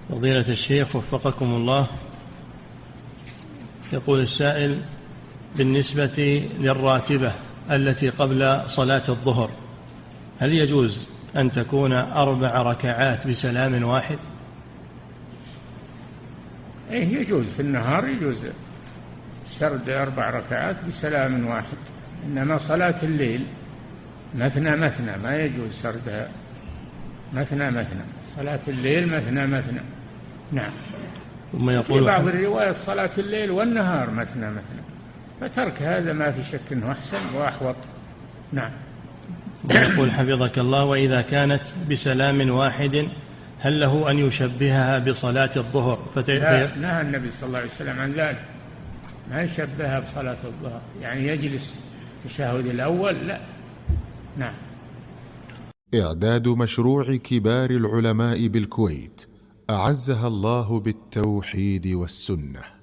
فضيلة الشيخ وفقكم الله، يقول السائل: بالنسبة للراتبة التي قبل صلاة الظهر، هل يجوز أن تكون 4 ركعات بسلام واحد؟ إيه، يجوز في النهار، يجوز سرد 4 ركعات بسلام واحد، إنما صلاة الليل مثنى مثنى، ما يجوز سردها مثنى مثنى، صلاة الليل مثنى مثنى. نعم. ثم في يقول بعض الروايات صلاة الليل والنهار مثنى مثنى، فترك هذا ما في شك أنه أحسن وأحوط. نعم. ويقول حفظك الله: وإذا كانت بسلام واحد هل له أن يشبهها بصلاة الظهر؟ لا، نهى النبي صلى الله عليه وسلم عن ذلك، ما يشبهها بصلاة الظهر، يعني يجلس التشهد الأول، لا. نعم. إعداد مشروع كبار العلماء بالكويت أعزها الله بالتوحيد والسنة.